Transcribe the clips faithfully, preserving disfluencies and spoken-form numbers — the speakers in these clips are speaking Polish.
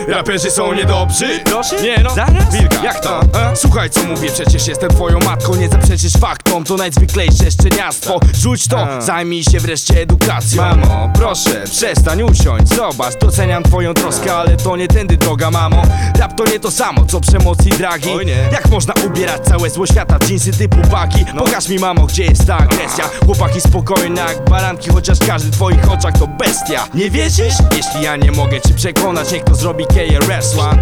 Raperzy są niedobrzy? Proszę? Nie no, Zaraz? Wilka, jak to? A? Słuchaj co mówię, przecież jestem twoją matką. Nie zaprzeczysz faktom, to najzwyklejsze szczeniactwo. Rzuć to, A. zajmij się wreszcie edukacją. Mamo, proszę, przestań, usiądź. Zobacz, doceniam twoją troskę, ale to nie tędy droga, mamo. Rap to nie to samo, co przemoc i dragi. Oj, nie. Jak można ubierać całe zło świata w dżinsy typu baki? Pokaż mi, mamo, gdzie jest ta agresja. Chłopaki spokojne jak baranki, chociaż każdy w twoich oczach to bestia. Nie wierzysz? Jeśli ja nie mogę ci przekonać, niech to zrobi K R S One.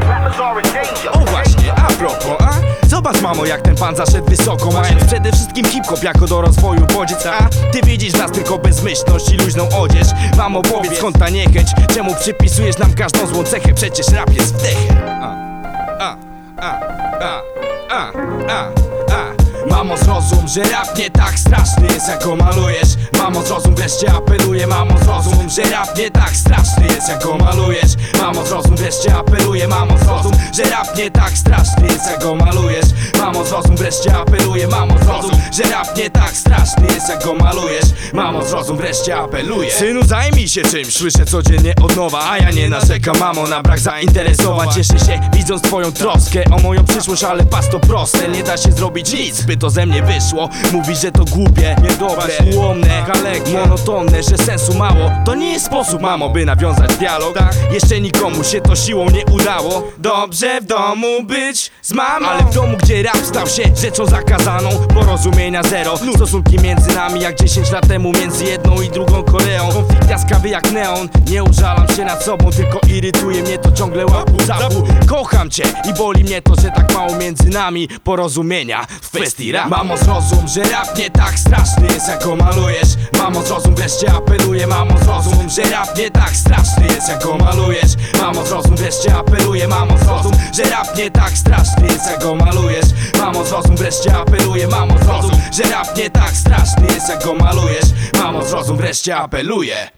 O właśnie, a propos, a? Zobacz, mamo, jak ten pan zaszedł wysoko, mając przede wszystkim hip-hop jako do rozwoju bodziec. A ty widzisz nas tylko bezmyślność i luźną odzież. Mamo, powiedz, skąd ta niechęć? Czemu przypisujesz nam każdą złą cechę? Przecież rap jest wdechem. A, a, a, a, a, a, a. Mamo, zrozum, że rap nie tak straszny jest, jak go malujesz. Mamo, zrozum, wreszcie apeluję. Mamo, zrozum, że rap nie tak straszny jest, jak go malujesz. Mamo, zrozum, wreszcie apeluję. Mamo, zrozum, że rap nie tak straszny jest, jak go malujesz. Mamo, zrozum, wreszcie apeluję. Mamo, zrozum, że rap nie tak straszny jest, jak go malujesz. Mamo, zrozum, wreszcie apeluję. Synu, zajmij się czymś, słyszę codziennie od nowa. A ja nie narzekam, mamo, na brak zainteresowań. Cieszę się, widząc twoją troskę o moją przyszłość, ale pas to proste, nie da się zrobić nic, by to ze mnie wyszło. Mówisz, że to głupie, niedobre, ułomne, kalekie, monotonne, że sensu mało. To nie jest sposób, mamo, by nawiązać dialog. Jeszcze nikomu się to siłą nie udało. Dobrze w domu być z mamą, ale w domu, gdzie rap stał się rzeczą zakazaną, porozumienia zero, stosunki między nami jak dziesięć lat temu między jedną i drugą Koreą. Konflikt jaskawy jak neon, nie użalam się nad sobą, tylko irytuje mnie to ciągle łapu zapu. Kocham cię i boli mnie to, że tak mało między nami porozumienia w kwestii rap. Mamo, zrozum, że rap nie tak straszny jest, jak go malujesz. Mamo, zrozum, wreszcie apeluję. Mamo, zrozum, że rap nie tak straszny jest, jak go malujesz. Mamo, zrozum, wreszcie apeluję. Mamo, zrozum, że rap nie tak straszny jest, jak go malujesz. Mamo, zrozum, wreszcie apeluję. Mamo, zrozum, że rap nie tak straszny jest, jak go malujesz. Mamo, zrozum, wreszcie apeluję.